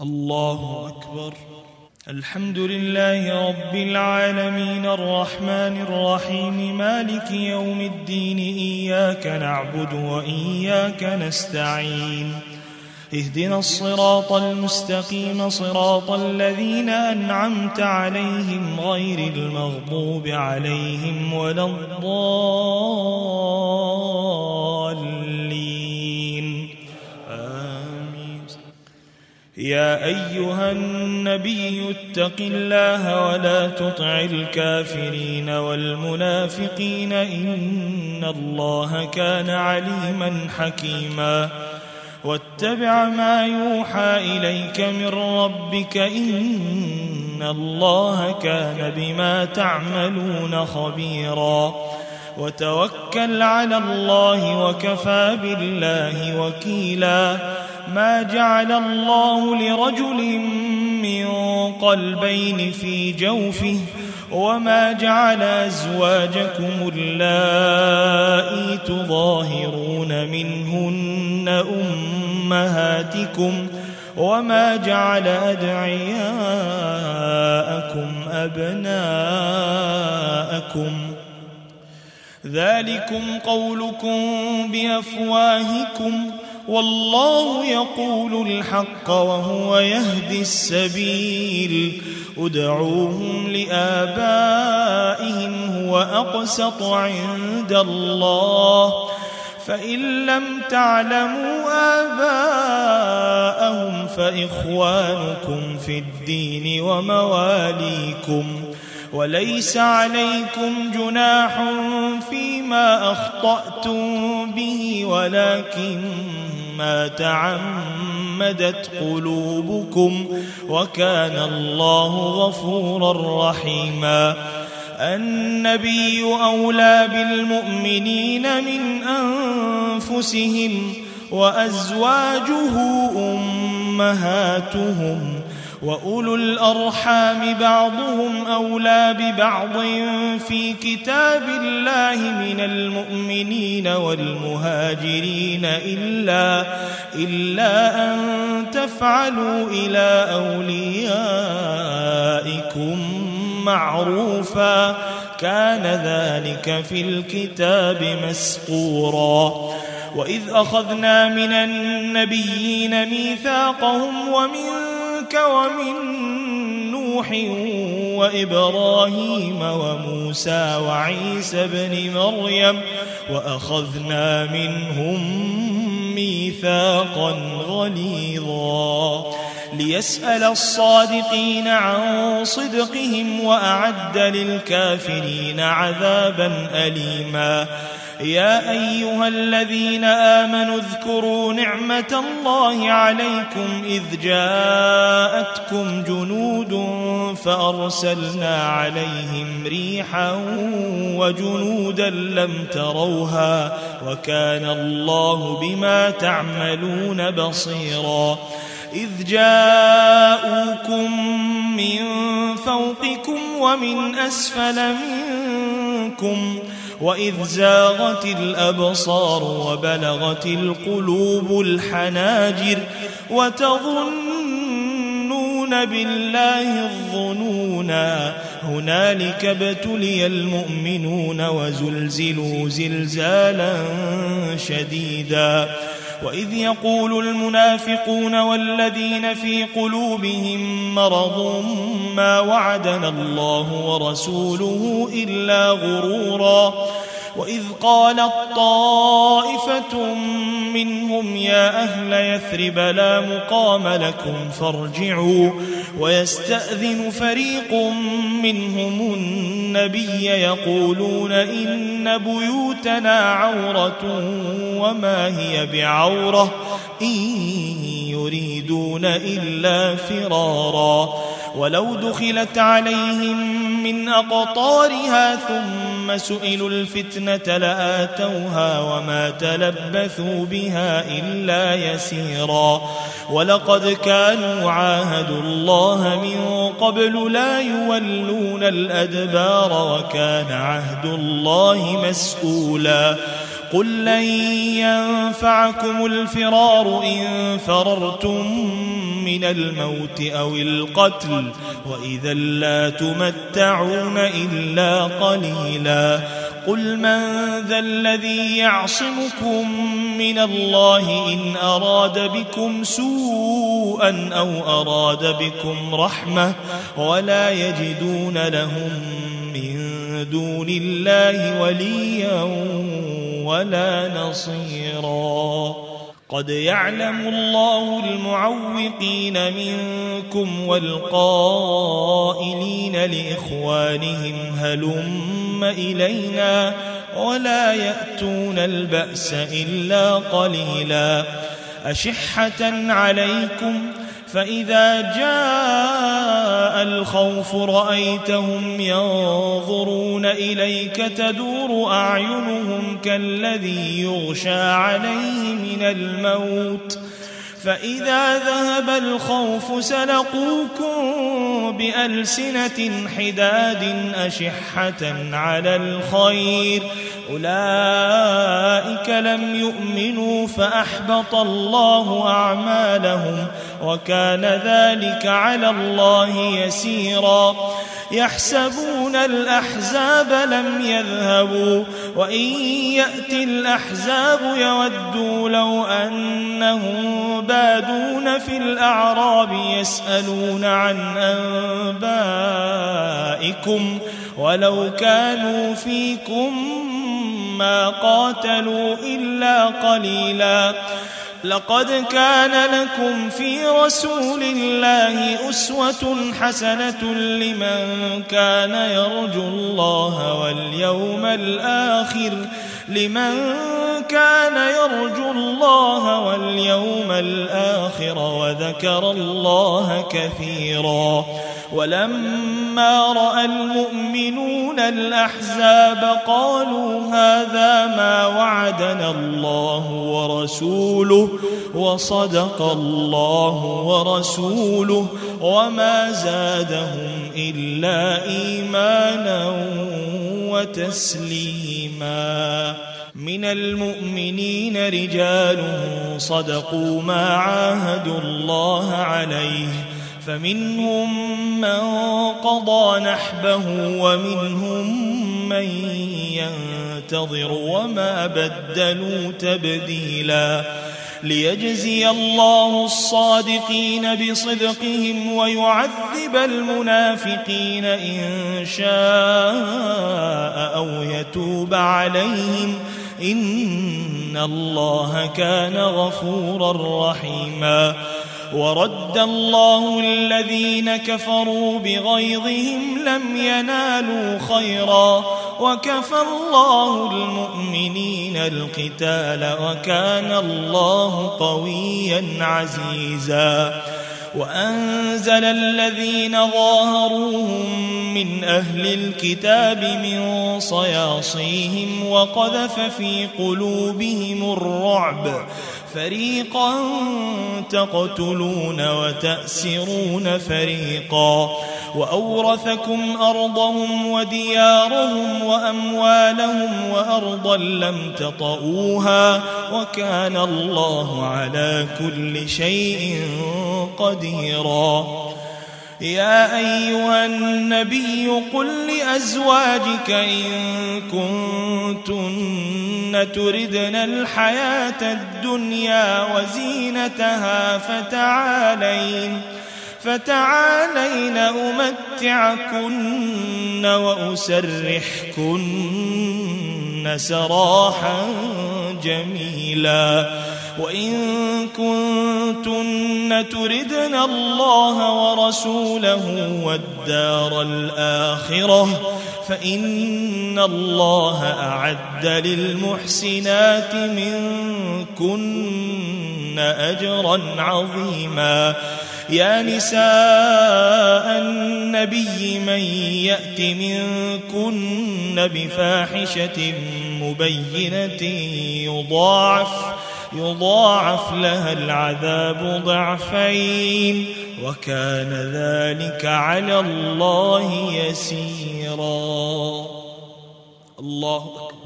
الله أكبر. الحمد لله رب العالمين الرحمن الرحيم مالك يوم الدين إياك نعبد وإياك نستعين اهدنا الصراط المستقيم صراط الذين أنعمت عليهم غير المغضوب عليهم ولا الضالين آمين. يا أيها النبي اتق الله ولا تطع الكافرين والمنافقين إن الله كان عليما حكيما. واتبع ما يوحى إليك من ربك إن الله كان بما تعملون خبيرا. وتوكل على الله وكفى بالله وكيلا. ما جعل الله لرجل من قلبين في جوفه وما جعل أزواجكم اللائي تظاهرون منهن أمهاتكم وما جعل أدعياءكم أبناءكم ذلكم قولكم بأفواهكم والله يقول الحق وهو يهدي السبيل. ادعوهم لآبائهم هو أقسط عند الله فإن لم تعلموا آباءهم فإخوانكم في الدين ومواليكم وليس عليكم جناح فيما أخطأتم به ولكن ما تعمدت قلوبكم وكان الله غفورا رحيما. النبي أولى بالمؤمنين من أنفسهم وأزواجه أمهاتهم وأولو الأرحام بعضهم أولى ببعض في كتاب الله من المؤمنين والمهاجرين إلا أن تفعلوا إلى أوليائكم معروفا كان ذلك في الكتاب مسطورا. وإذ أخذنا من النبيين ميثاقهم ومنك ومن نوح وإبراهيم وموسى وعيسى بن مريم وأخذنا منهم ميثاقا غليظا ليسأل الصادقين عن صدقهم وأعد للكافرين عذابا أليما. يا أيها الذين آمنوا اذكروا نعمة الله عليكم إذ جاءتكم جنود فأرسلنا عليهم ريحا وجنودا لم تروها وكان الله بما تعملون بصيرا. إذ جاءوكم من فوقكم ومن أسفل منكم وإذ زاغت الأبصار وبلغت القلوب الحناجر وتظنون بالله الظنونا هنالك ابتلي المؤمنون وزلزلوا زلزالا شديدا. وإذ يقول المنافقون والذين في قلوبهم مرض ما وعدنا الله ورسوله إلا غرورا. وإذ قالت طائفة منهم يا أهل يثرب لا مقام لكم فارجعوا ويستأذن فريق منهم النبي يقولون إن بيوتنا عورة وما هي بعورة إن يريدون إلا فرارا. ولو دخلت عليهم من أقطارها ثم سئلوا الفتنة لآتوها وما تلبثوا بها إلا يسيرا. ولقد كانوا عاهدوا الله من قبل لا يولون الأدبار وكان عهد الله مسؤولا. قل لن ينفعكم الفرار إن فررتم من الموت أو القتل وإذا لا تمتعون إلا قليلا قل من ذا الذي يعصمكم من الله إن أراد بكم سوءا أو أراد بكم رحمة ولا يجدون لهم من دون الله وليا ولا نصيرا قد يعلم الله المعوقين منكم والقائلين لإخوانهم هلم إلينا ولا يأتون البأس إلا قليلا أشحة عليكم فإذا جاء الخوف رأيتهم ينظرون إليك تدور أعينهم كالذي يغشى عليه من الموت فإذا ذهب الخوف سلقوكم بألسنة حداد أشحة على الخير أولئك لم يؤمنوا فأحبط الله أعمالهم وكان ذلك على الله يسيرا يحسبون الأحزاب لم يذهبوا وإن يأتي الأحزاب يودوا لو أنهم بادون في الأعراب يسألون عن أنبائكم ولو كانوا فيكم ما قاتلوا إلا قليلا لقد كان لكم في رسول الله أسوة حسنة لمن كان يرجو الله واليوم الآخر وذكر الله كثيرا ولما رأى المؤمنون الأحزاب قالوا هذا ما وعدنا الله ورسوله وصدق الله ورسوله وما زادهم إلا إيمانا وتسليما من المؤمنين رجال صدقوا ما عاهدوا الله عليه فمنهم من قضى نحبه ومنهم من ينتظر وما بدلوا تبديلا ليجزي الله الصادقين بصدقهم ويعذب المنافقين إن شاء أو يتوب عليهم إن الله كان غفورا رحيما ورد الله الذين كفروا بغيظهم لم ينالوا خيرا وكفى الله المؤمنين القتال وكان الله قويا عزيزا وأنزل الذين ظاهروهم من أهل الكتاب من صياصيهم وقذف في قلوبهم الرعب فريقا تقتلون وتأسرون فريقا وأورثكم أرضهم وديارهم وأموالهم وأرضا لم تطئوها وكان الله على كل شيء قديرا يا أيها النبي قل لأزواجك إن كنتن تردن الحياة الدنيا وزينتها فتعالين أمتعكن وأسرحكن سراحا جميلا وإن كنتن تردن الله ورسوله والدار الآخرة فإن الله أعد للمحسنات منكن أجرا عظيما يا نساء النبي من يأت منكن بفاحشة مبينة يضاعف لها العذاب ضعفين وكان ذلك على الله يسيرا الله أكبر.